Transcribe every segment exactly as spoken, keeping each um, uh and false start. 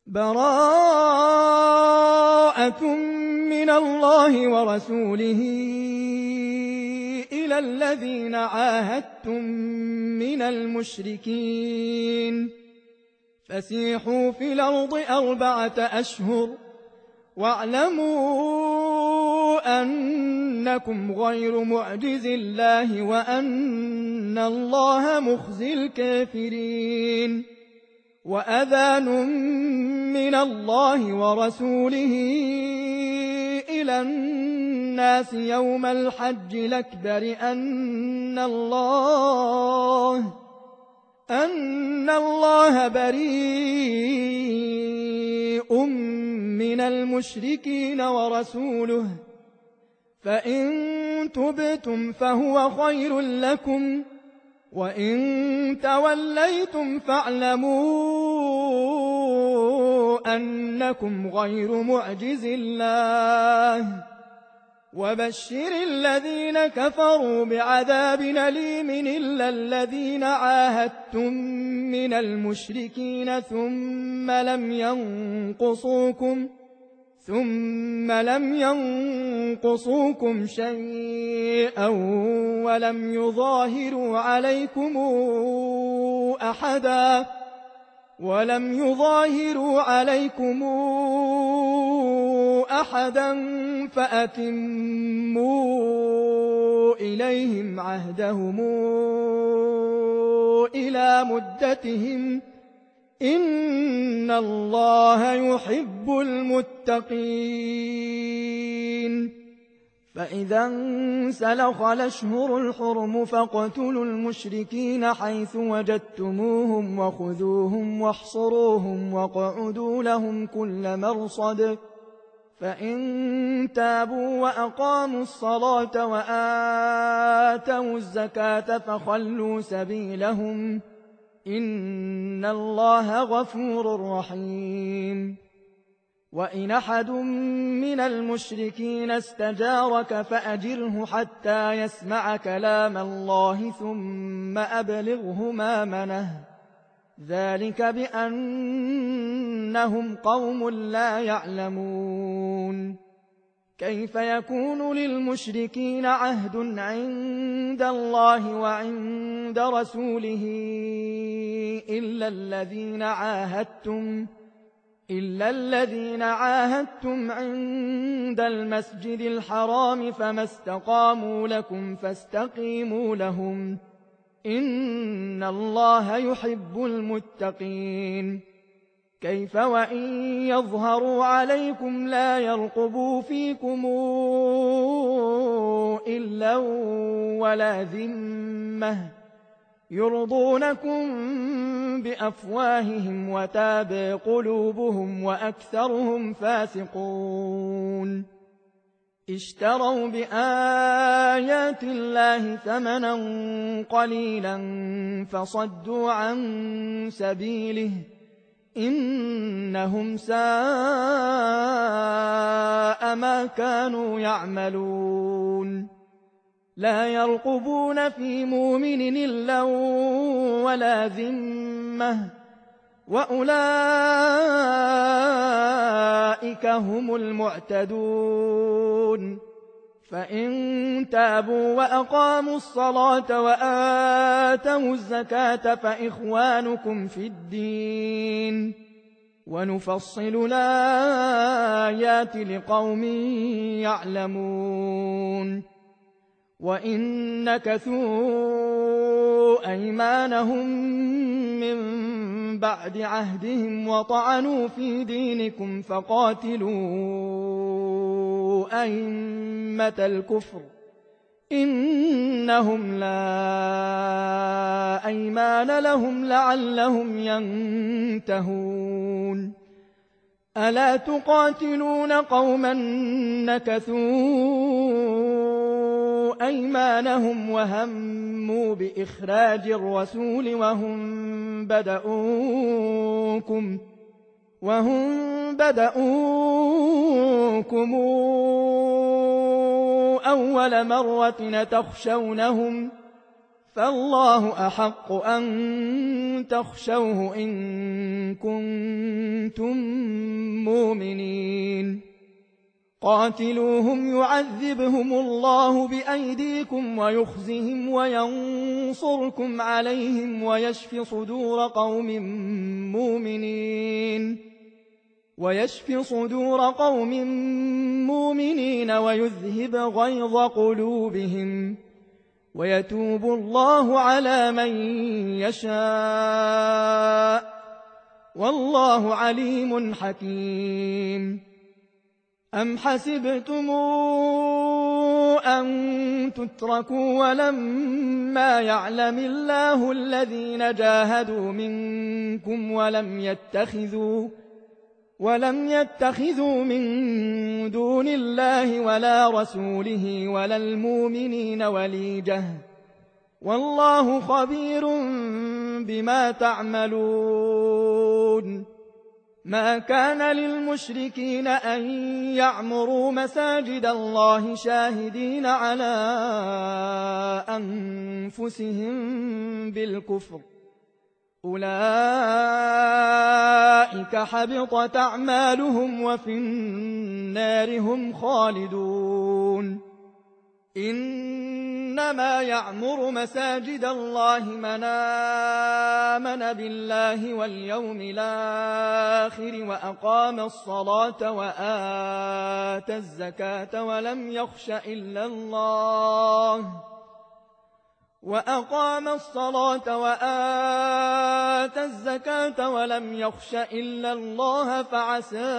براءة من الله ورسوله إلى الذين عاهدتم من المشركين فسيحوا في الأرض أربعة أشهر واعلموا أنكم غير معجز الله وأن الله مخزي الكافرين. وأذان من الله ورسوله إلى الناس يوم الحج الأكبر أن الله أن الله بريء من المشركين ورسوله فإن تبتم فهو خير لكم وإن توليتم فاعلموا أنكم غير معجز الله وبشر الذين كفروا بعذاب أليم إلا الذين عاهدتم من المشركين ثم لم ينقصوكم ثم لم ينقصوكم شيئا ولم يظاهروا عليكم أحدا ولم يظاهروا عليكم أحدا فأتموا إليهم عهدهم إلى مدتهم إن الله يحب المتقين. فإذا انسلخ الأشهر الحرم فاقتلوا المشركين حيث وجدتموهم وخذوهم واحصروهم واقعدوا لهم كل مرصد فإن تابوا وأقاموا الصلاة وآتوا الزكاة فخلوا سبيلهم إن الله غفور رحيم. وإن أحد من المشركين استجارك فأجره حتى يسمع كلام الله ثم أبلغه مأمنه ذلك بأنهم قوم لا يعلمون. كيف يكون للمشركين عهد عند الله وعند رسوله إلا الذين عاهدتم إلا الذين عاهدتم عند المسجد الحرام فما استقاموا لكم فاستقيموا لهم إن الله يحب المتقين. كيف وإن يظهروا عليكم لا يرقبوا فيكم إلا ولا ذمة يرضونكم بأفواههم وتابى قلوبهم وأكثرهم فاسقون. اشتروا بآيات الله ثمنا قليلا فصدوا عن سبيله إنهم ساء ما كانوا يعملون. لا يرقبون في مؤمن إلا ولا ذمة وأولئك هم المعتدون. فإن تابوا وأقاموا الصلاة وآتوا الزكاة فإخوانكم في الدين ونفصل الآيات لقوم يعلمون. وإن نكثوا أيمانهم من بعد عهدهم وطعنوا في دينكم فقاتلوا أئمة الكفر إنهم لا أيمان لهم لعلهم ينتهون. ألا تقاتلون قوما نكثوا أيمانهم وهموا بإخراج الرسول وهم بدؤوكم وهم بدؤوكم أول مرة تخشونهم فالله أحق أن تخشوه إن كنتم مؤمنين قاتلوهم يعذبهم الله بأيديكم ويخزهم وينصركم عليهم ويشف صدور قوم مؤمنين ويشف صدور قوم مؤمنين ويذهب غيظ قلوبهم ويتوب الله على من يشاء والله عليم حكيم أم حسبتم أن تتركوا ولما يعلم الله الذين جاهدوا منكم ولم يتخذوا ولم يتخذوا من دون الله ولا رسوله ولا المؤمنين وليجة والله خبير بما تعملون ما كان للمشركين أن يعمروا مساجد الله شاهدين على أنفسهم بالكفر أولئك حبطت أعمالهم وفي النار هم خالدون إنما يعمر مساجد الله من آمن بالله واليوم الآخر وأقام الصلاة وآتى الزكاة ولم يخش إلا الله وأقام الصلاة وآتى الزكاة ولم يخش إلا الله فعسى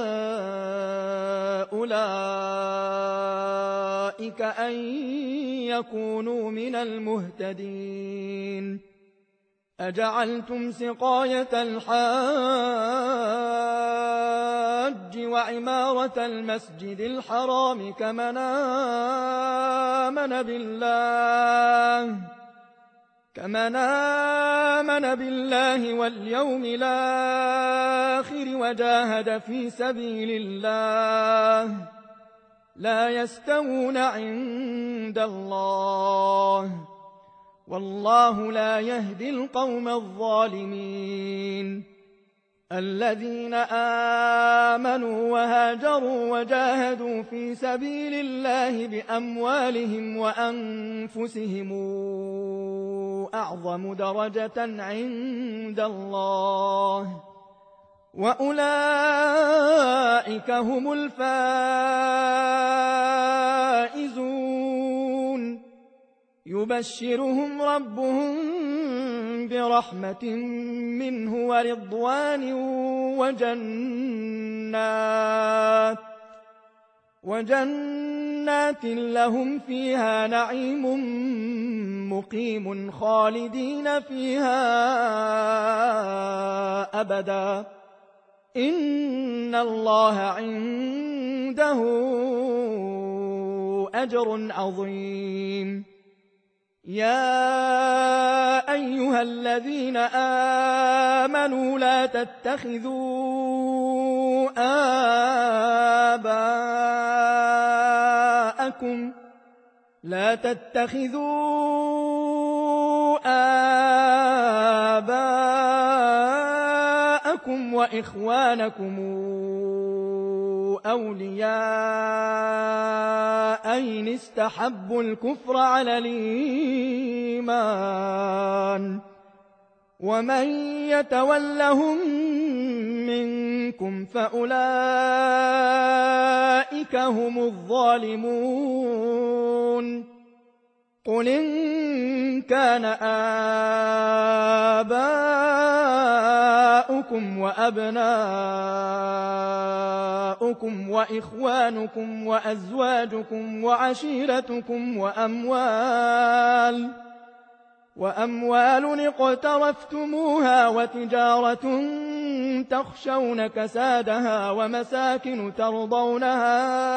أولئك أن يكونوا من المهتدين أجعلتم سقاية الحاج وعمارة المسجد الحرام كمن آمن بالله كمن آمن بالله واليوم الآخر وجاهد في سبيل الله لا يستوون عند الله والله لا يهدي القوم الظالمين الذين آمنوا وهاجروا وجاهدوا في سبيل الله بأموالهم وأنفسهم أعظم درجة عند الله وأولئك هم الفائزون يبشرهم ربهم برحمة منه ورضوان وجنات وجنات لهم فيها نعيم مقيم خالدين فيها أبدا إن الله عنده أجر عظيم يا أيها الذين آمنوا لا تتخذوا آباءكم لا تتخذوا آباءكم وإخوانكم أولياء إن استحبوا الكفر على الإيمان ومن يتولهم منكم فأولئك هم الظالمون قل إن كان آباؤكم وأبناؤكم وإخوانكم وأزواجكم وعشيرتكم وأموال وأموال اقترفتموها وتجارة تخشون كسادها ومساكن ترضونها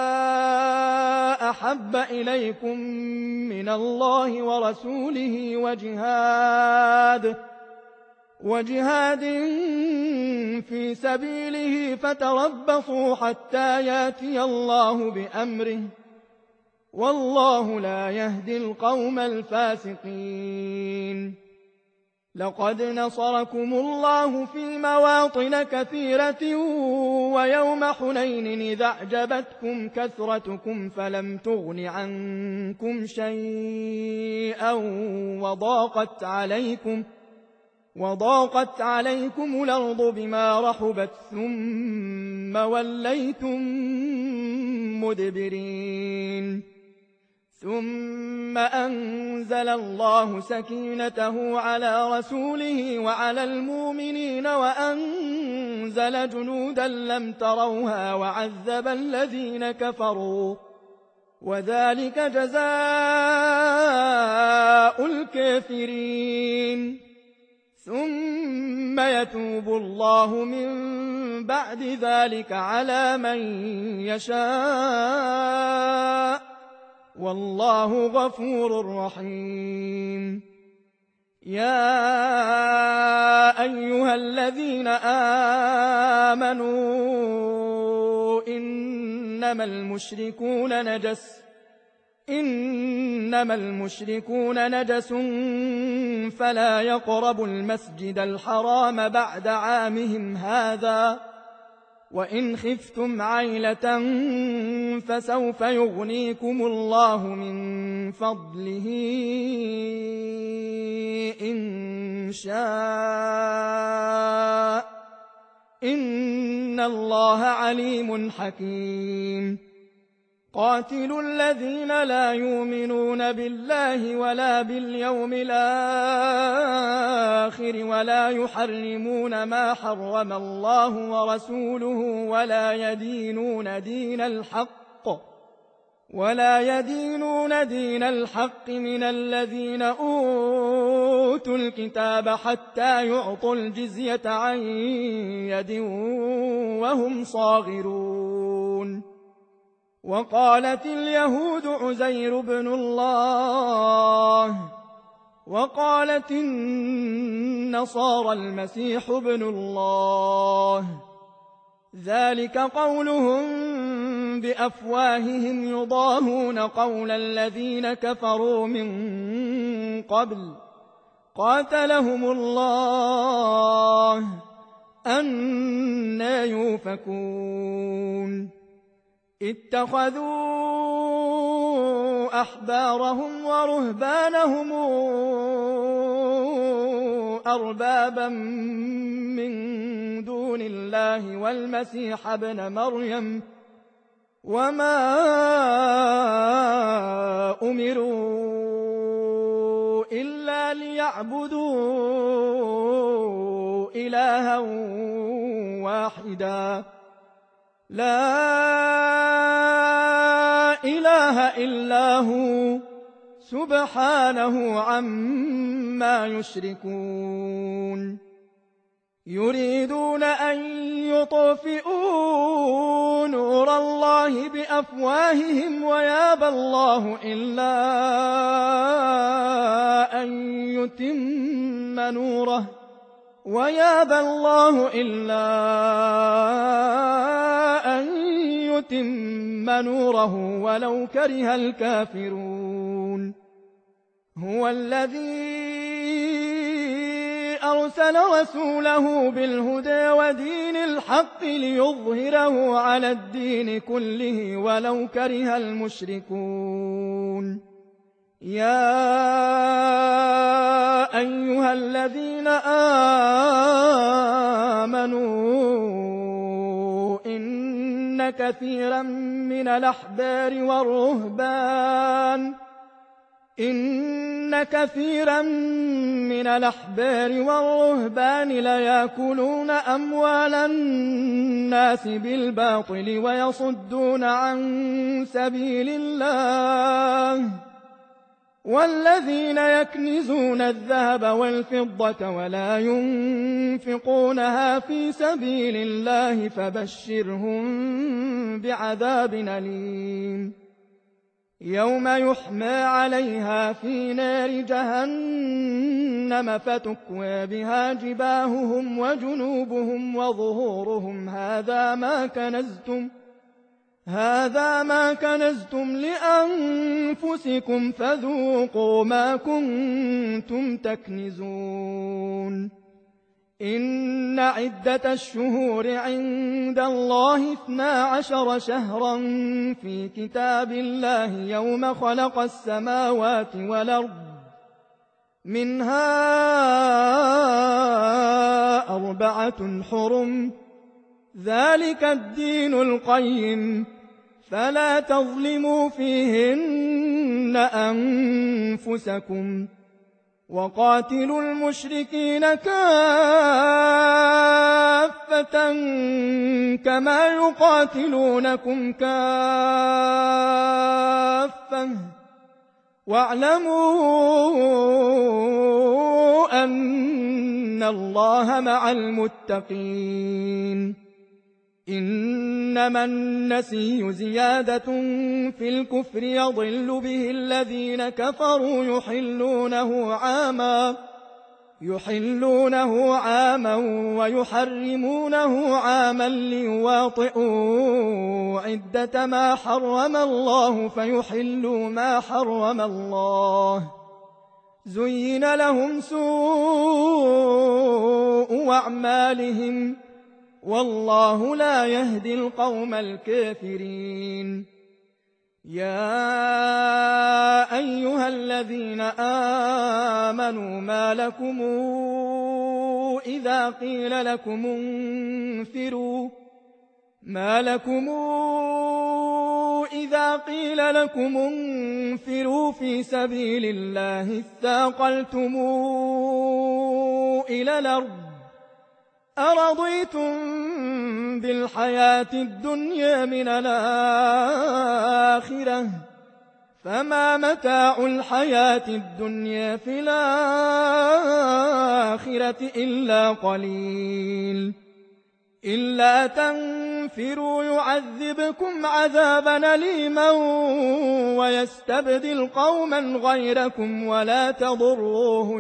أحب إليكم من الله ورسوله وجهاد وجهاد في سبيله فتربصوا حتى ياتي الله بأمره والله لا يهدي القوم الفاسقين. لقد نصركم الله في مواطن كثيرة ويوم حنين إذ أعجبتكم كثرتكم فلم تغن عنكم شيئا وضاقت عليكم وضاقت عليكم الأرض بما رحبت ثم وليتم مدبرين. ثم أنزل الله سكينته على رسوله وعلى المؤمنين وأنزل جنودا لم تروها وعذب الذين كفروا وذلك جزاء الكافرين. ثم يتوب الله من بعد ذلك على من يشاء والله غفور رحيم. يا أيها الذين آمنوا إنما المشركون نجس إنما المشركون نجس فلا يقربوا المسجد الحرام بعد عامهم هذا وإن خفتم عيلة فسوف يغنيكم الله من فضله إن شاء إن الله عليم حكيم. قاتلوا الذين لا يؤمنون بالله ولا باليوم الآخر ولا يحرمون ما حرم الله ورسوله ولا يدينون دين الحق ولا يدينون دين الحق من الذين أوتوا الكتاب حتى يعطوا الجزية عن يد وهم صاغرون. وقالت اليهود عزير بن الله وقالت النصارى المسيح بن الله ذلك قولهم بأفواههم يضاهون قول الذين كفروا من قبل قاتلهم الله أنى يؤفكون. اتخذوا أحبارهم ورهبانهم أربابا من دون الله والمسيح ابن مريم وما أمروا إلا ليعبدوا إلها واحدا لا إله إلا هو سبحانه عما يشركون. يريدون أن يطفئوا نور الله بأفواههم ويابى الله إلا أن يتم نوره ويابى الله إلا أن يتم نوره ولو كره الكافرون. هو الذي أرسل رسوله بالهدى ودين الحق ليظهره على الدين كله ولو كره المشركون. يا أيها الذين آمنوا إن كثيرا من الأحبار والرهبان إن كثيرا من الأحبار والرهبان ليأكلون أموال الناس بالباطل ويصدون عن سبيل الله والذين يكنزون الذهب والفضة ولا ينفقونها في سبيل الله فبشرهم بعذاب أليم. يوم يحمى عليها في نار جهنم فتكوى بها جباههم وجنوبهم وظهورهم هذا ما كنزتم هذا ما كنزتم لأنفسكم فذوقوا ما كنتم تكنزون إن عدة الشهور عند الله اثنا عشر شهرا في كتاب الله يوم خلق السماوات والأرض منها أربعة حرم ذلك الدين القيم فلا تظلموا فيهن أنفسكم وقاتلوا المشركين كافة كما يقاتلونكم كافة واعلموا أن الله مع المتقين إنما النسي زيادة في الكفر يضل به الذين كفروا يحلونه عاما يحلونه عاما ويحرمونه عاما ليواطئوا عدة ما حرم الله فيحلوا ما حرم الله زين لهم سوء أعمالهم والله لا يهدي القوم الكافرين يا أيها الذين آمنوا ما لكم إذا قيل لكم انفروا ما لكم إذا قيل لكم انفروا في سبيل الله اثاقلتم إلى الأرض أرضيتم بالحياة الدنيا من الآخرة فما متاع الحياة الدنيا في الآخرة إلا قليل إلا تنفروا يعذبكم عذابا أليما ويستبدل قوما غيركم ولا تضروه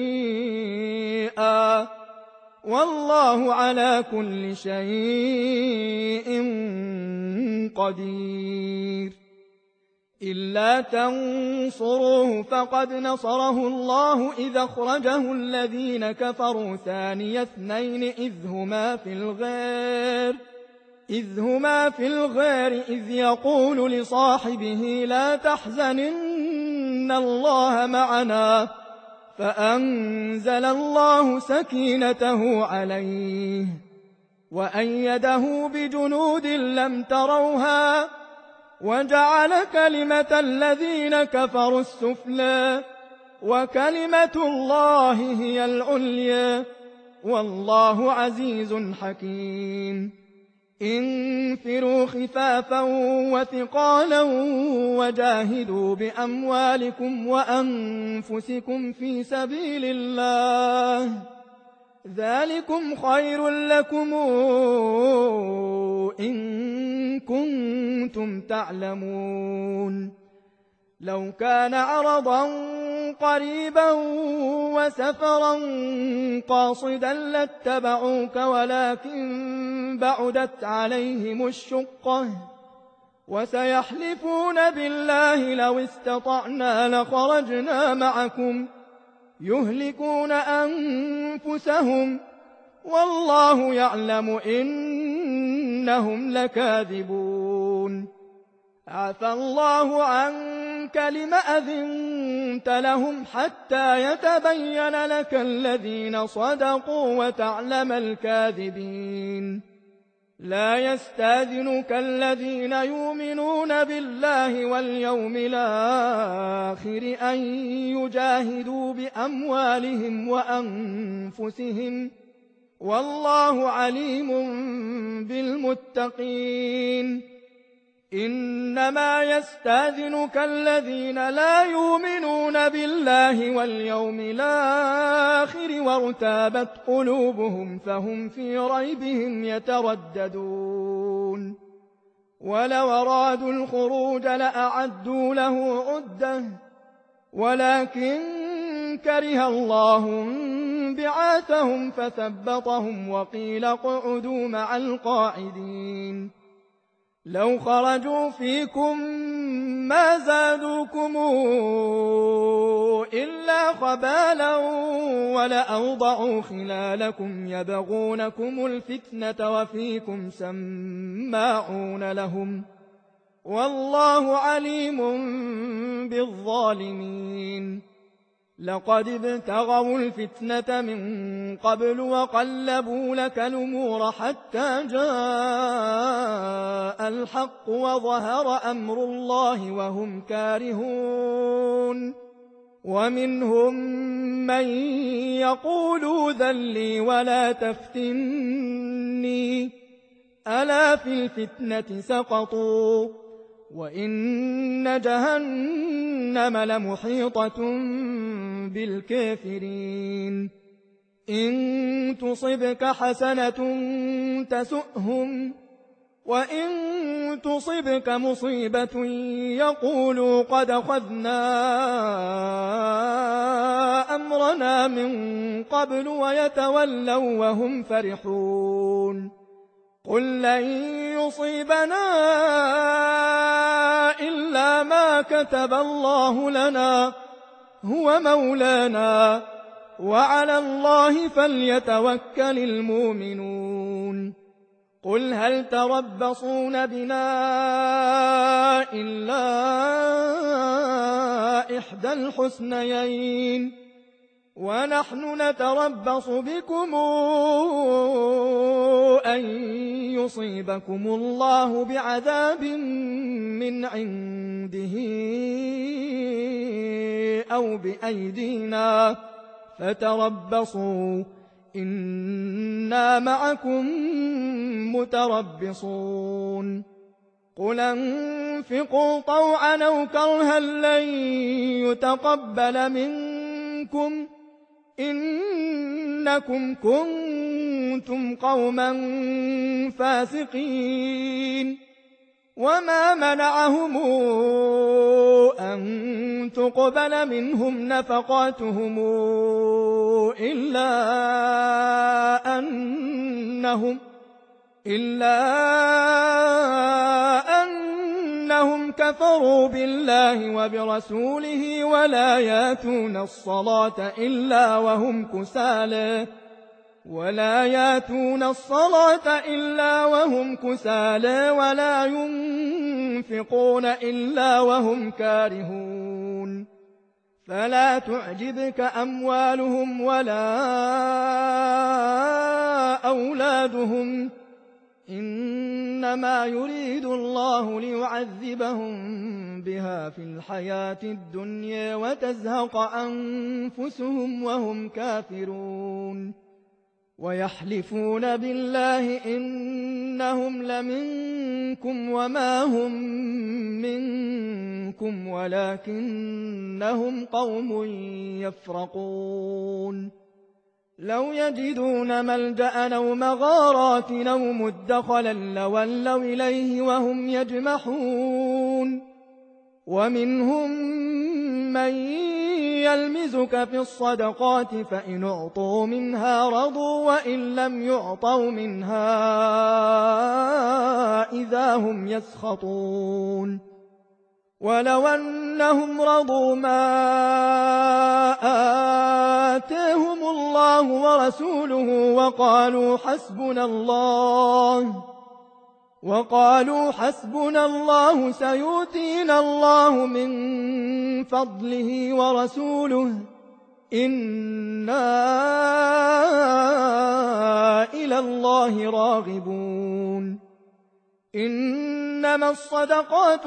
شيئا والله على كل شيء قدير إلا تنصروه فقد نصره الله إذ أخرجه الذين كفروا ثاني اثنين إذ هما في الغار إذ هما في الغار إذ يقول لصاحبه لا تحزن إن الله معنا فأنزل الله سكينته عليه وأيده بجنود لم تروها وجعل كلمة الذين كفروا السفلى وكلمة الله هي العليا والله عزيز حكيم انفروا خفافا وثقالا وجاهدوا بأموالكم وأنفسكم في سبيل الله ذلكم خير لكم إن كنتم تعلمون لو كان عرضا قريبا وسفرا قاصدا لاتبعوك ولكن بعدت عليهم الشقة وسيحلفون بالله لو استطعنا لخرجنا معكم يهلكون أنفسهم والله يعلم إنهم لكاذبون عفى الله عنك لم أذنت لهم حتى يتبين لك الذين صدقوا وتعلم الكاذبين لا يستاذنك الذين يؤمنون بالله واليوم الآخر أن يجاهدوا بأموالهم وأنفسهم والله عليم بالمتقين إنما يستاذنك الذين لا يؤمنون بالله واليوم الآخر وارتابت قلوبهم فهم في ريبهم يترددون ولو أرادوا الخروج لأعدوا له عدة ولكن كره الله بعاثهم فثبطهم وقيل اقعدوا مع القاعدين لو خرجوا فيكم ما زادوكم إلا خبالا ولأوضعوا خلالكم يبغونكم الفتنة وفيكم سماعون لهم والله عليم بالظالمين. لقد ابتغوا الفتنة من قبل وقلبوا لك الأمور حتى جاء الحق وظهر أمر الله وهم كارهون. ومنهم من يقول ذل لي ولا تفتني ألا في الفتنة سقطوا وإن جهنم لمحيطة بالكافرين. إن تصبك حسنة تسؤهم وإن تصبك مصيبة يقولوا قد أخذنا أمرنا من قبل ويتولوا وهم فرحون. قل لن يصيبنا إلا ما كتب الله لنا هو مولانا وعلى الله فليتوكل المؤمنون. قل هل تربصون بنا إلا إحدى الحسنيين ونحن نتربص بكم أن يصيبكم الله بعذاب من عنده أو بأيدينا فتربصوا إنا معكم متربصون. قل انفقوا طوعا أو كرها لن يتقبل منكم إنكم كنتم قوما فاسقين. وما منعهم أن تقبل منهم نفقاتهم إلا أنهم إلا أنهم كفروا بالله وبرسوله ولا ياتون الصلاة إلا وهم كسالى ولا ياتون الصلاة إلا وهم كسالى ولا ينفقون إلا وهم كارهون. فلا تعجبك أموالهم ولا أولادهم إنما يريد الله ليعذبهم بها في الحياة الدنيا وتزهق أنفسهم وهم كافرون. ويحلفون بالله إنهم لمنكم وما هم منكم ولكنهم قوم يفرقون. لو يجدون ملجأ أو مغارات أو مدخلا لولوا إليه وهم يجمحون. ومنهم من يلمزك في الصدقات فإن أعطوا منها رضوا وإن لم يعطوا منها إذا هم يسخطون. ولو أنهم رضوا ما آتاهم الله ورسوله وقالوا حسبنا الله وقالوا حسبنا الله سيؤتينا الله من فضله ورسوله إنا إلى الله راغبون. إنما الصدقات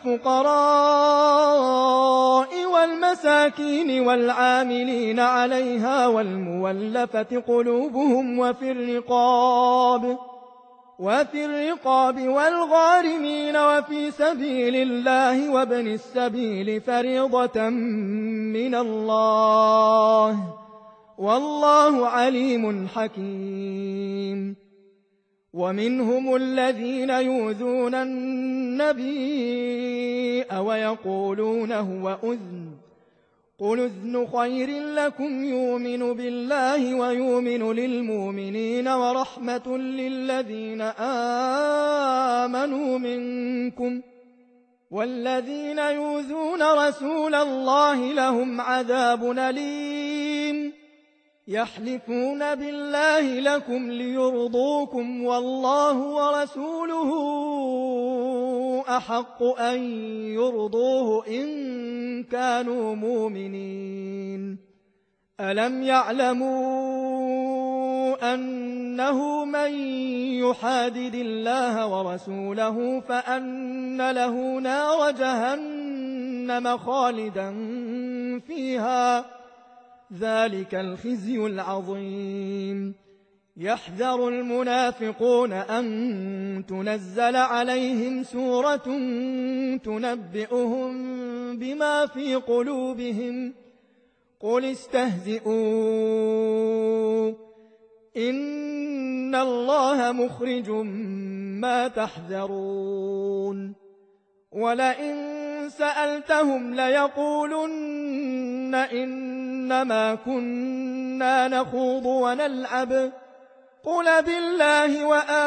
للفقراء والمساكين والعاملين عليها والمولفة قلوبهم وفي الرقاب وفي الرقاب والغارمين وفي سبيل الله وابن السبيل فريضة من الله والله عليم حكيم. ومنهم الذين يؤذون النبي ويقولون هو أذن قل اذن خير لكم يؤمن بالله ويؤمن للمؤمنين ورحمة للذين آمنوا منكم والذين يؤذون رسول الله لهم عذاب أليم يحلفون بالله لكم ليرضوكم والله ورسوله أحق أن يرضوه إن كانوا مؤمنين ألم يعلموا أنه من يحادد الله ورسوله فأن له نار جهنم خالدا فيها ذلك الخزي العظيم يحذر المنافقون أن تنزل عليهم سورة تنبئهم بما في قلوبهم قل استهزئوا إن الله مخرج ما تحذرون ولئن سألتهم ليقولن إنما كنا نخوض ونلعب قل بالله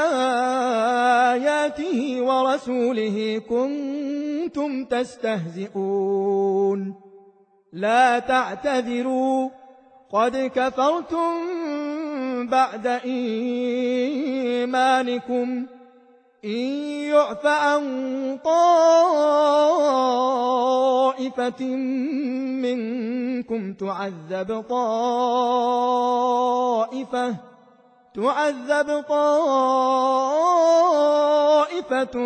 وآياته ورسوله كنتم تستهزئون لا تعتذروا قد كفرتم بعد إيمانكم إن يعف عن طائفة منكم تعذب طائفة تعذب طائفة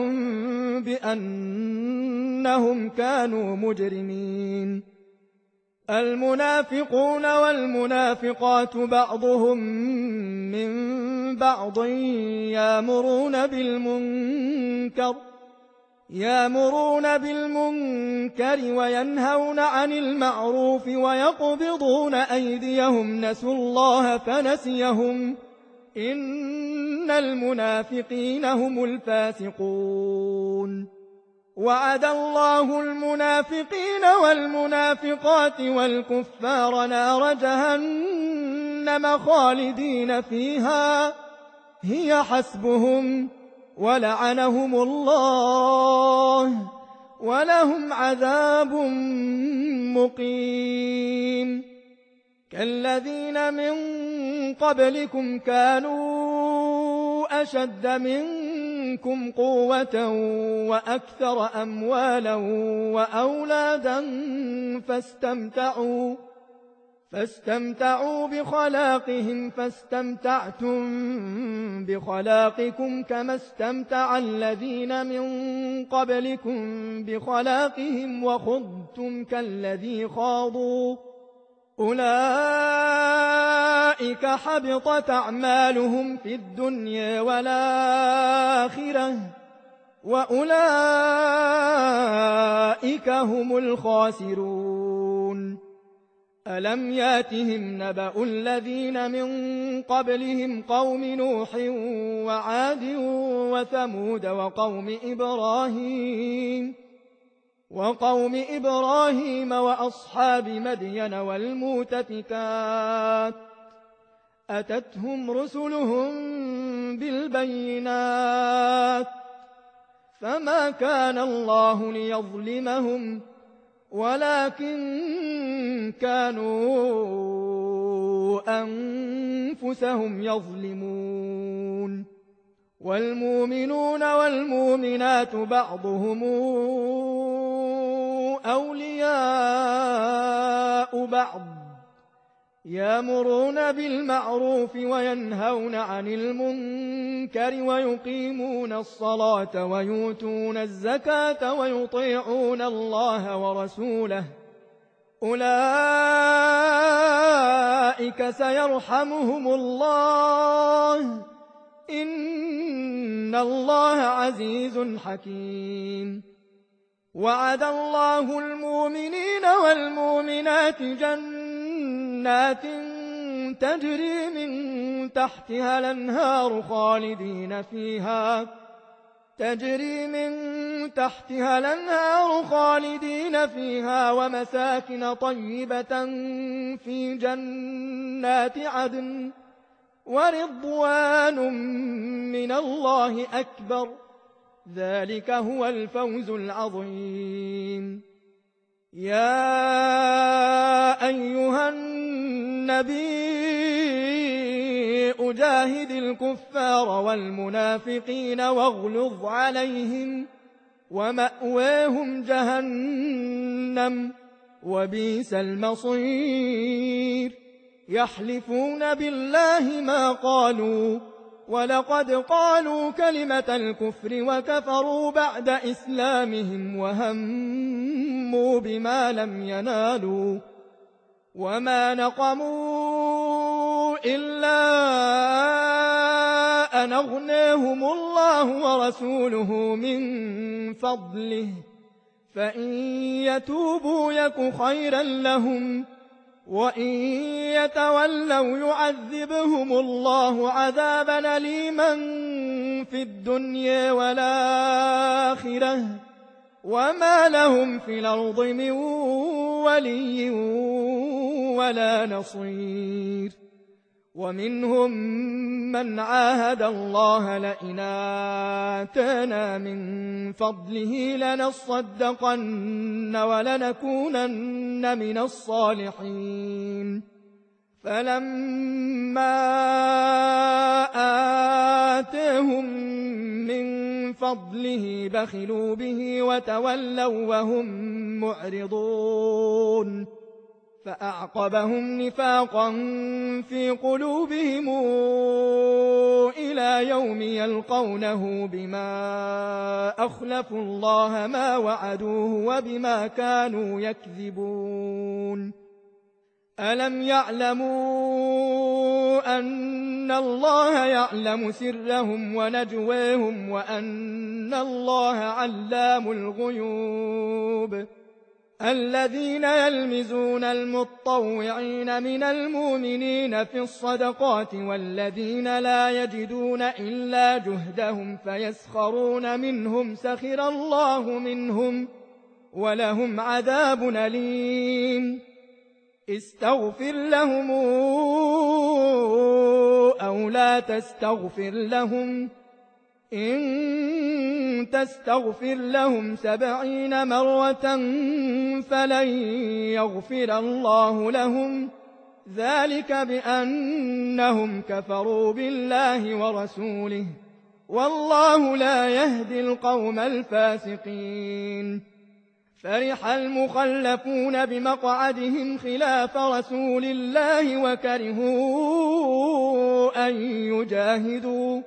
بأنهم كانوا مجرمين المنافقون والمنافقات بعضهم من بعض يأمرون بالمنكر يأمرون بالمنكر وينهون عن المعروف ويقبضون أيديهم نسوا الله فنسيهم إن المنافقين هم الفاسقون وعد الله المنافقين والمنافقات والكفار نار جهنم خالدين فيها هي حسبهم ولعنهم الله ولهم عذاب مقيم كالذين من قبلكم كانوا أشد منكم قوة وأكثر أموالا وأولادا فاستمتعوا فاستمتعوا بخلاقهم فاستمتعتم بخلاقكم كما استمتع الذين من قبلكم بخلاقهم وخضتم كالذي خاضوا أولئك حبطت أعمالهم في الدنيا والآخرة وأولئك هم الخاسرون ألم ياتهم نبأ الذين من قبلهم قوم نوح وعاد وثمود وقوم إبراهيم وقوم إبراهيم وأصحاب مدين والمؤتفكات أتتهم رسلهم بالبينات فما كان الله ليظلمهم ولكن كانوا أنفسهم يظلمون والمؤمنون والمؤمنات بعضهم أولياء بعض يأمرون بالمعروف وينهون عن المنكر ويقيمون الصلاة ويؤتون الزكاة ويطيعون الله ورسوله أولئك سيرحمهم الله إن الله عزيز حكيم وعد الله المؤمنين والمؤمنات جنات تجري من تحتها الأنهار خالدين فيها تجري من تحتها الأنهار خالدين فيها ومساكن طيبة في جنات عدن ورضوان من الله أكبر ذلك هو الفوز العظيم. يا أيها النبي أجاهد الكفار والمنافقين واغلظ عليهم ومأواهم جهنم وبئس المصير. يحلفون بالله ما قالوا ولقد قالوا كلمة الكفر وكفروا بعد إسلامهم وهموا بما لم ينالوا وما نقموا إلا أن أغناهم الله ورسوله من فضله فإن يتوبوا يك خيرا لهم وإن يتولوا يعذبهم الله عذابا أليما في الدنيا والآخرة وما لهم في الأرض من ولي ولا نصير. ومنهم من عاهد الله لئن آتانا من فضله لنصدقن ولنكونن من الصالحين فلما آتاهم من فضله بخلوا به وتولوا وهم معرضون فأعقبهم نفاقا في قلوبهم إلى يوم يلقونه بما أخلفوا الله ما وعدوه وبما كانوا يكذبون. ألم يعلموا أن الله يعلم سرهم ونجواهم وأن الله علام الغيوب. الذين يلمزون المطوعين من المؤمنين في الصدقات والذين لا يجدون إلا جهدهم فيسخرون منهم سخر الله منهم ولهم عذاب أليم. استغفر لهم أو لا تستغفر لهم إن تستغفر لهم سبعين مرة فلن يغفر الله لهم ذلك بأنهم كفروا بالله ورسوله والله لا يهدي القوم الفاسقين. فرح المخلفون بمقعدهم خلاف رسول الله وكرهوا أن يجاهدوا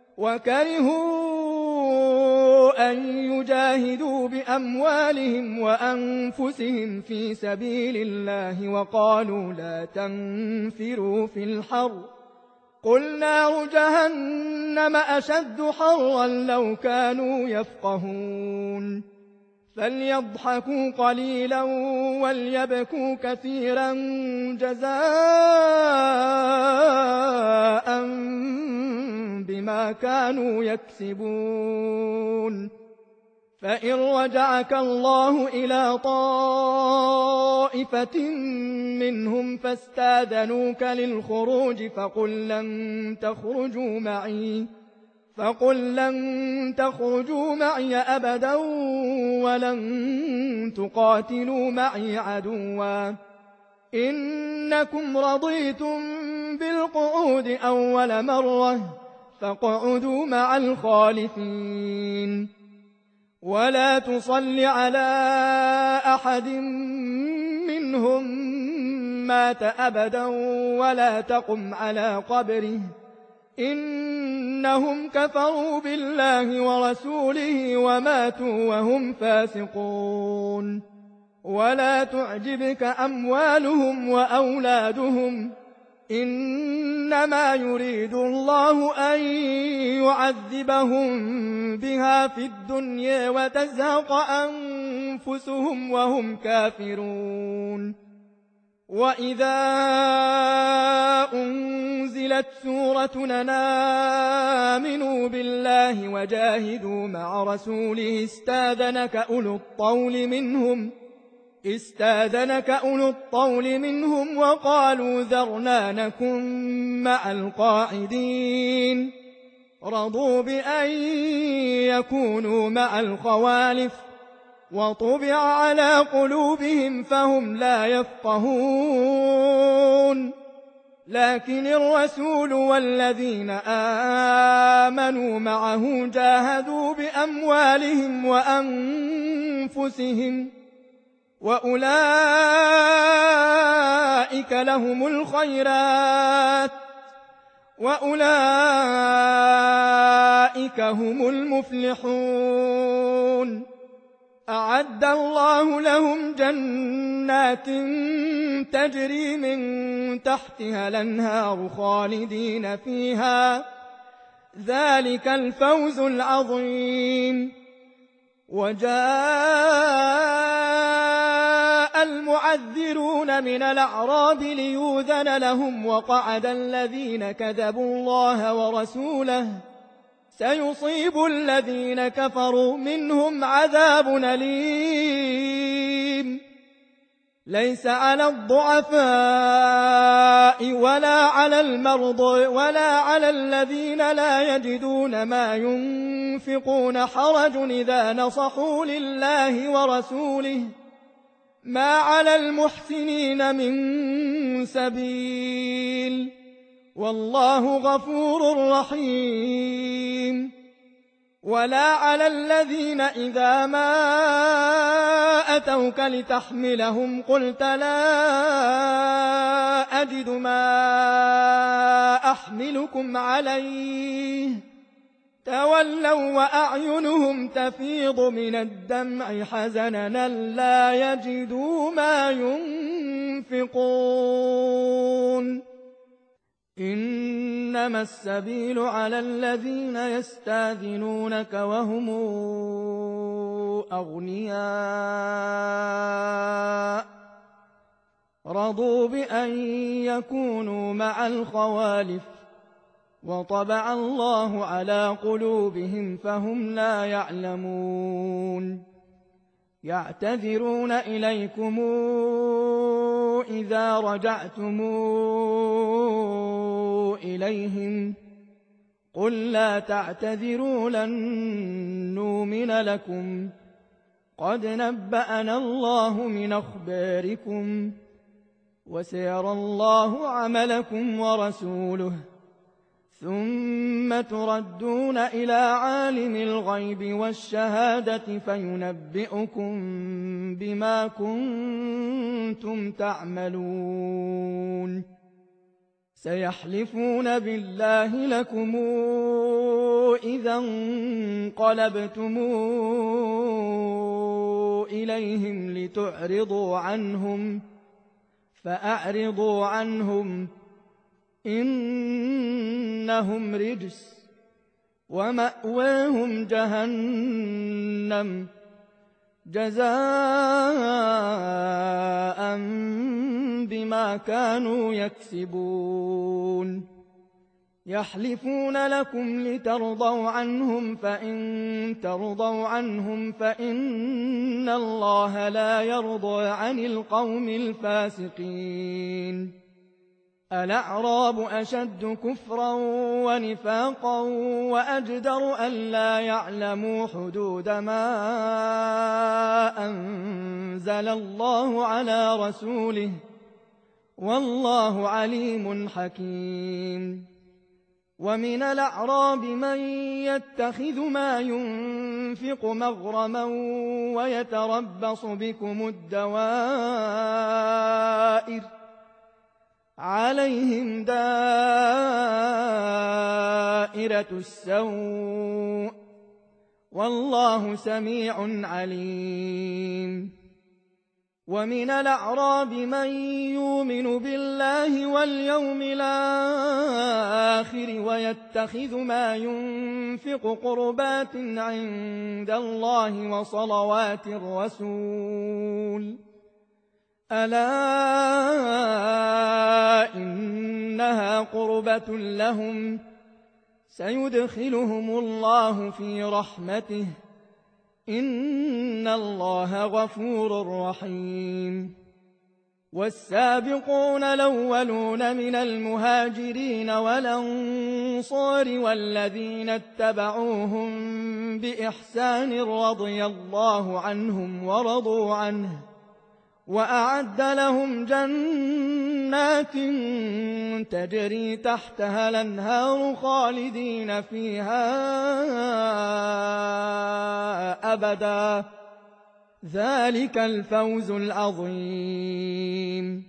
وكرهوا أن يجاهدوا بأموالهم وأنفسهم في سبيل الله وقالوا لا تنفروا في الحر قل نار جهنم أشد حرا لو كانوا يفقهون. فليضحكوا قليلا وليبكوا كثيرا جزاء بما كانوا يكسبون. فإن رجعك الله إلى طائفة منهم فاستاذنوك للخروج فقل لن تخرجوا معي فقل لن تخرجوا معي أبدا ولن تقاتلوا معي عدوا إنكم رضيتم بالقعود أول مرة فاقعدوا مع الخالفين ولا تصل على أحد منهم مات أبدا ولا تقم على قبره إنهم كفروا بالله ورسوله وماتوا وهم فاسقون. ولا تعجبك أموالهم وأولادهم إنما يريد الله أن يعذبهم بها في الدنيا وتزهق أنفسهم وهم كافرون. وَإِذَا أُنزِلَتْ سُورَةٌ أَنْ آمِنُوا بِاللَّهِ وَجَاهِدُوا مَعَ رَسُولِهِ اسْتَأْذَنَكَ أُولُو الطَّوْلِ مِنْهُمْ اسْتَأْذَنَكَ أُولُو الطَّوْلِ مِنْهُمْ وَقَالُوا ذَرْنَا نَكُن مَّعَ الْقَاعِدِينَ رَضُوا بِأَن يَكُونُوا مَعَ الْخَوَالِفِ وَطُبِعَ عَلَىٰ قُلُوبِهِمْ فَهُمْ لَا يَفْقَهُونَ لَٰكِنِ الرَّسُولُ وَالَّذِينَ آمَنُوا مَعَهُ جَاهَدُوا بِأَمْوَالِهِمْ وَأَنفُسِهِمْ وَأُولَٰئِكَ لَهُمُ الْخَيْرَاتُ وَأُولَٰئِكَ هُمُ الْمُفْلِحُونَ أَعَدَّ اللَّهُ لَهُمْ جَنَّاتٍ تَجْرِي مِن تَحْتِهَا الْأَنْهَارُ خَالِدِينَ فِيهَا ذَلِكَ الْفَوْزُ الْعَظِيمُ وَجَاءَ الْمُعَذِّرُونَ مِنَ الْأَعْرَابِ لِيُؤْذَنَ لَهُمْ وَقَعَدَ الَّذِينَ كَذَبُوا اللَّهَ وَرَسُولَهُ سيصيب الذين كفروا منهم عذاب أليم ليس على الضعفاء ولا على المرضى ولا على الذين لا يجدون ما ينفقون حرج إذا نصحوا لله ورسوله ما على المحسنين من سبيل والله غفور رحيم ولا على الذين إذا ما أتوك لتحملهم قلت لا أجد ما أحملكم عليه تولوا وأعينهم تفيض من الدمع حزنا لا يجدوا ما ينفقون إنما السبيل على الذين يستأذنونك وهم أغنياء رضوا بأن يكونوا مع الخوالف وطبع الله على قلوبهم فهم لا يعلمون يعتذرون إليكم إذا رجعتم إليهم قل لا تعتذروا لن نؤمن لكم قد نبأنا الله من أخباركم وسيرى الله عملكم ورسوله ثم تردون إلى عالم الغيب والشهادة فينبئكم بما كنتم تعملون سيحلفون بالله لكم إذا انقلبتم إليهم لتعرضوا عنهم فأعرضوا عنهم إنهم رجس ومأواهم جهنم جزاء بما كانوا يكسبون يحلفون لكم لترضوا عنهم فإن ترضوا عنهم فإن الله لا يرضى عن القوم الفاسقين الأعراب أشد كفرا ونفاقا وأجدر ألا يعلموا حدود ما أنزل الله على رسوله والله عليم حكيم ومن الأعراب من يتخذ ما ينفق مغرما ويتربص بكم الدوائر عليهم دائرة السوء والله سميع عليم ومن الأعراب من يؤمن بالله واليوم الآخر ويتخذ ما ينفق قربات عند الله وصلوات الرسول ألا إنها قربة لهم سيدخلهم الله في رحمته إن الله غفور رحيم والسابقون الأولون من المهاجرين والأنصار والذين اتبعوهم بإحسان رضي الله عنهم ورضوا عنه وأعد لهم جنات تجري تحتها الأنهار خالدين فيها أبدا ذلك الفوز العظيم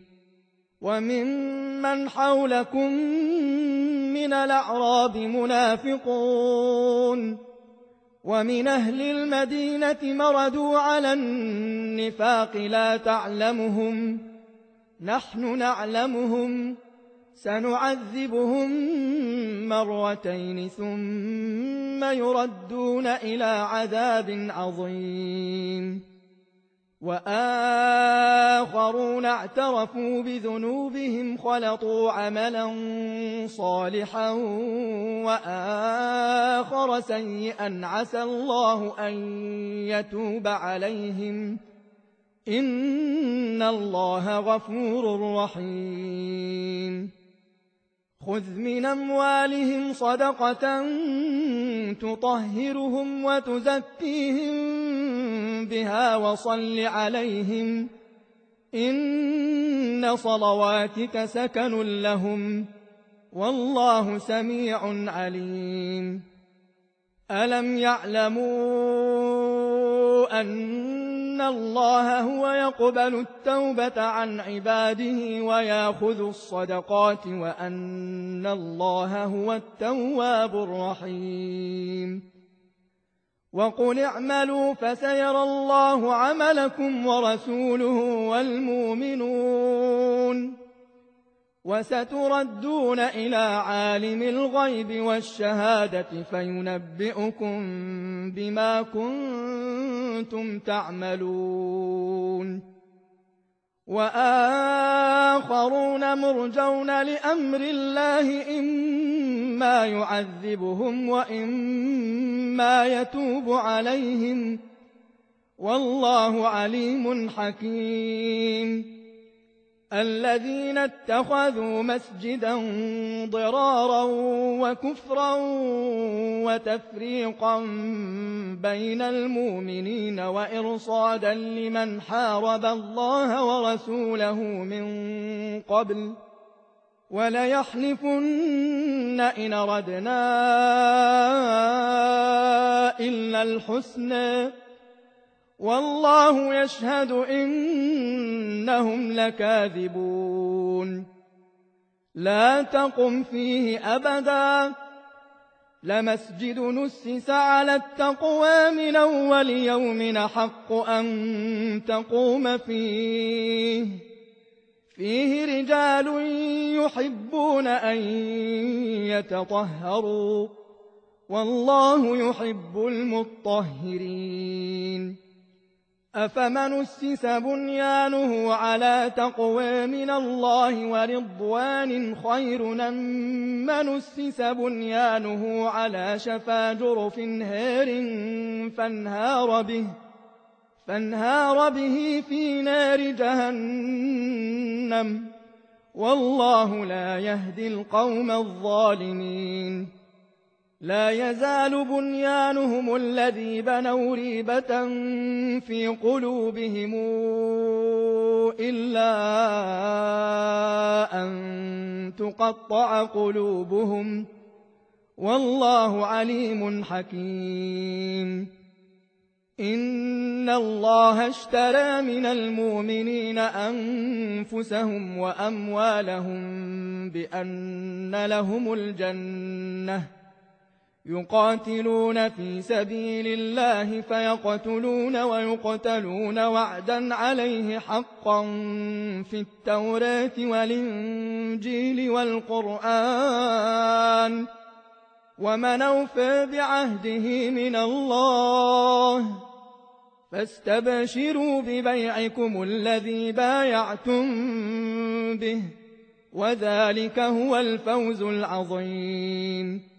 وممن حولكم من الأعراب منافقون ومن أهل المدينة مردوا على النفاق لا تعلمهم نحن نعلمهم سنعذبهم مرتين ثم يردون إلى عذاب عظيم وآخرون اعترفوا بذنوبهم خلطوا عملا صالحا وآخر سيئا عسى الله أن يتوب عليهم إن الله غفور رحيم خذ من أموالهم صدقة تطهرهم وتزكيهم بها وصل عليهم إن صلواتك سكن لهم والله سميع عليم ألم يعلموا أن الله هو يقبل التوبة عن عباده ويأخذ الصدقات وأن الله هو التواب الرحيم وقل اعملوا فسيرى الله عملكم ورسوله والمؤمنون وستردون إلى عالم الغيب والشهادة فينبئكم بما كنتم تعملون وآخرون مرجون لأمر الله إما يعذبهم وإما يتوب عليهم والله عليم حكيم الذين اتخذوا مسجدا ضرارا وكفرا وتفريقا بين المؤمنين وإرصادا لمن حارب الله ورسوله من قبل وليحلفن إن أردنا إلا الحسنى والله يشهد إنهم لكاذبون لا تقم فيه أبدا لمسجد نسس على التقوى من أول يوم حق أن تقوم فيه فيه رجال يحبون أن يتطهروا والله يحب المطهرين أفمن أسس بنيانه على تقوى من الله ورضوان خير أم من أسس بنيانه على شفا جرف هار فانهار به, فانهار به في نار جهنم والله لا يهدي القوم الظالمين لا يزال بنيانهم الذي بنوا ريبة في قلوبهم إلا أن تقطع قلوبهم والله عليم حكيم إن الله اشترى من المؤمنين أنفسهم وأموالهم بأن لهم الجنة يقاتلون في سبيل الله فيقتلون ويقتلون وعدا عليه حقا في التوراة والإنجيل والقرآن ومن أوفى بعهده من الله فاستبشروا ببيعكم الذي بايعتم به وذلك هو الفوز العظيم.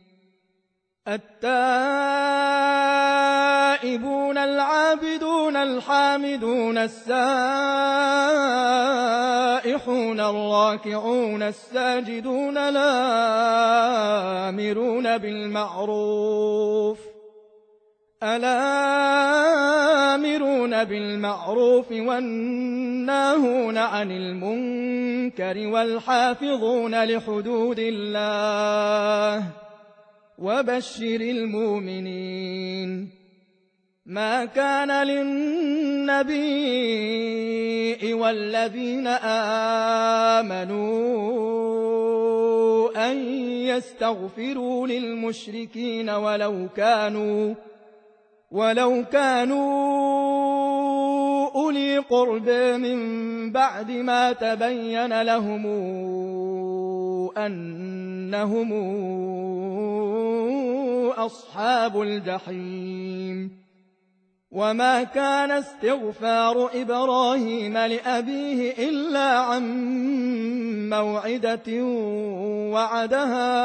التائبون العابدون الحامدون السائحون الراكعون الساجدون الآمرون بالمعروف الآمرون بالمعروف والناهون عن المنكر والحافظون لحدود الله وبشر المؤمنين. ما كان للنبي والذين آمنوا أن يستغفروا للمشركين ولو كانوا ولو كانوا أولي قرب من بعد ما تبين لهم أنهم أصحاب الجحيم. وما كان استغفار إبراهيم لأبيه إلا عن موعدة وعدها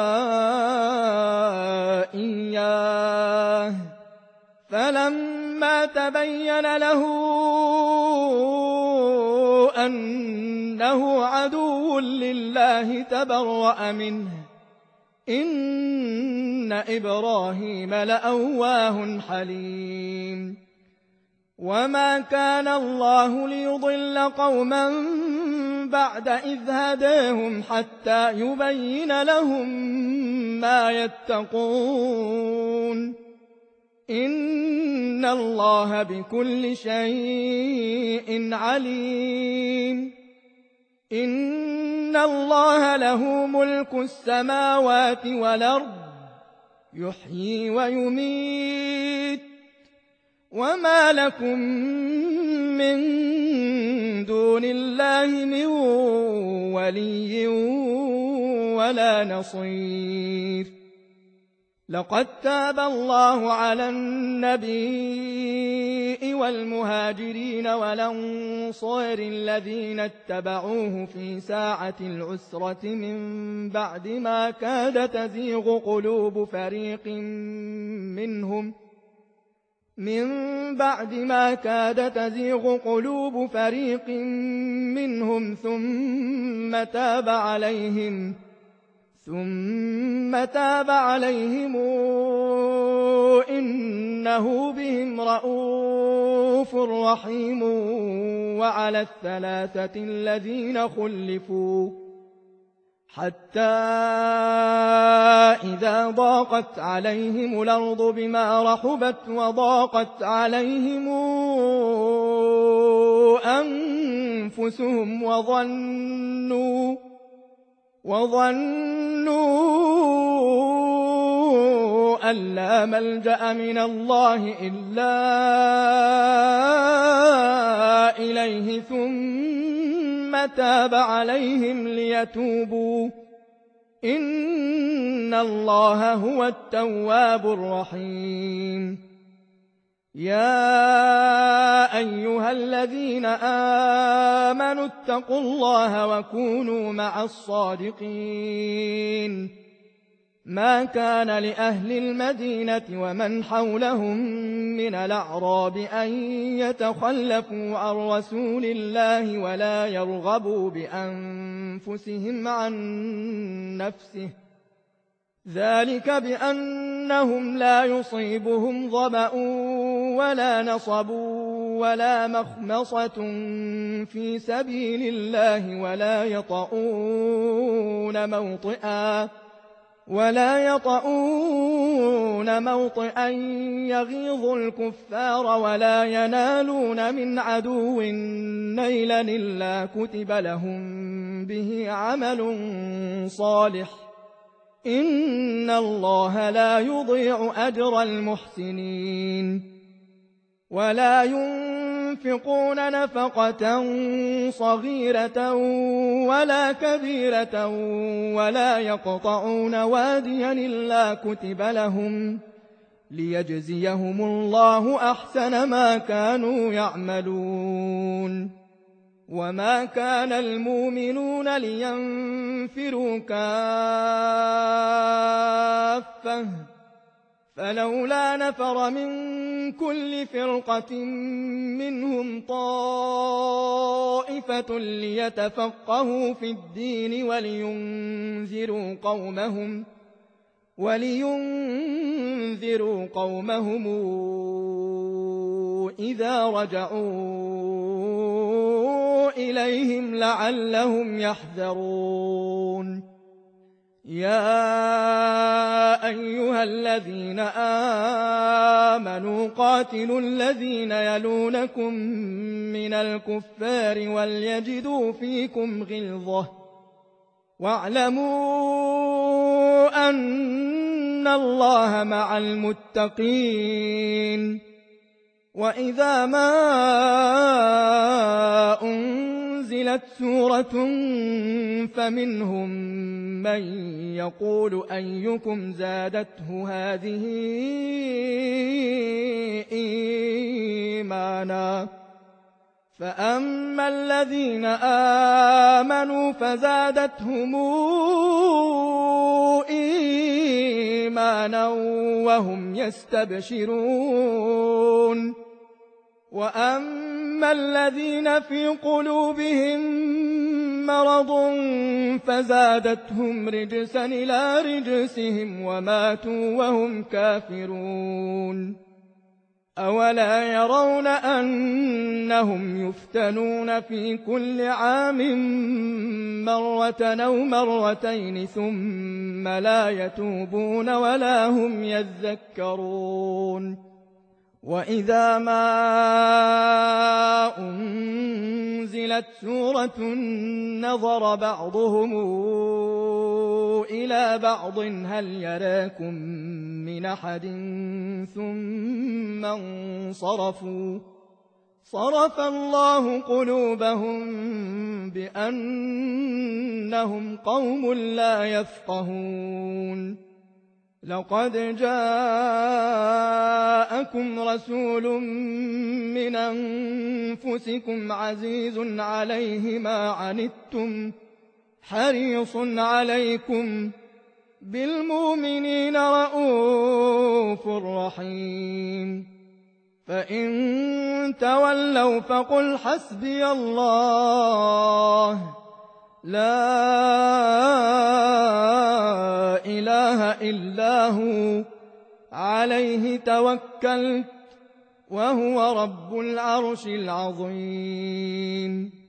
إياه فلما تبين له أنه عدو لله تبرأ منه إن إبراهيم لأواه حليم. وما كان الله ليضل قوما بعد إذ هداهم حتى يبين لهم ما يتقون إن الله بكل شيء عليم. إن الله له ملك السماوات والأرض يحيي ويميت وما لكم من دون الله من ولي ولا نصير. لقد تاب الله على النبي والمهاجرين والأنصار الذين اتبعوه في ساعة العسرة من بعد ما كاد تزيغ قلوب فريق منهم من بعد ما كاد تزيغ قلوب فريق منهم ثم تاب عليهم ثم تاب عليهم إنه بهم رءوف رحيم. وعلى الثلاثة الذين خلفوا حتى إذا ضاقت عليهم الأرض بما رحبت وضاقت عليهم أنفسهم وظنوا وظنوا أن لا ملجأ من الله إلا إليه ثم تاب عليهم ليتوبوا إن الله هو التواب الرحيم. يا أيها الذين آمنوا اتقوا الله وكونوا مع الصادقين. ما كان لأهل المدينة ومن حولهم من الأعراب أن يتخلفوا عن رسول الله ولا يرغبوا بأنفسهم عن نفسه ذلك بأنهم لا يصيبهم ظمأ ولا نصب ولا مخمصة في سبيل الله ولا يطؤون موطئا ولا يطؤون موطئا يغيظ الكفار ولا ينالون من عدو نيلا إلا كتب لهم به عمل صالح إن الله لا يضيع أجر المحسنين. ولا ينفقون نفقة صغيرة ولا كبيرة ولا يقطعون واديا إلا كتب لهم ليجزيهم الله أحسن ما كانوا يعملون. وما كان المؤمنون لينفروا كافة فلولا نفر من كل فرقة منهم طائفة ليتفقهوا في الدين ولينذروا قومهم ولينذروا قومهم إذا رجعوا إليهم لعلهم يحذرون. يا أيها الذين آمنوا قاتلوا الذين يلونكم من الكفار وليجدوا فيكم غلظة واعلموا أن الله مع المتقين. وإذا ما أنزلت سورة فمنهم من يقول أيكم زادته هذه إيمانا فأما الذين آمنوا فزادتهم إيمانا وهم يستبشرون. وأما الذين في قلوبهم مرض فزادتهم رجسا إلى رجسهم وماتوا وهم كافرون. أولا يرون أنهم يفتنون في كل عام مرة أو مرتين ثم لا يتوبون ولا هم يذكرون. وإذا ما أنزلت سورة نظر بعضهم إلى بعض هل يراكم من أحد ثم انصرفوا صرف الله قلوبهم بأنهم قوم لا يفقهون. لقد جاءكم رسول من أنفسكم عزيز عليه ما عنتم حريص عليكم بالمؤمنين رءوف رحيم. فإن تولوا فقل حسبي الله لا إله إلا هو عليه توكلت وهو رب العرش العظيم.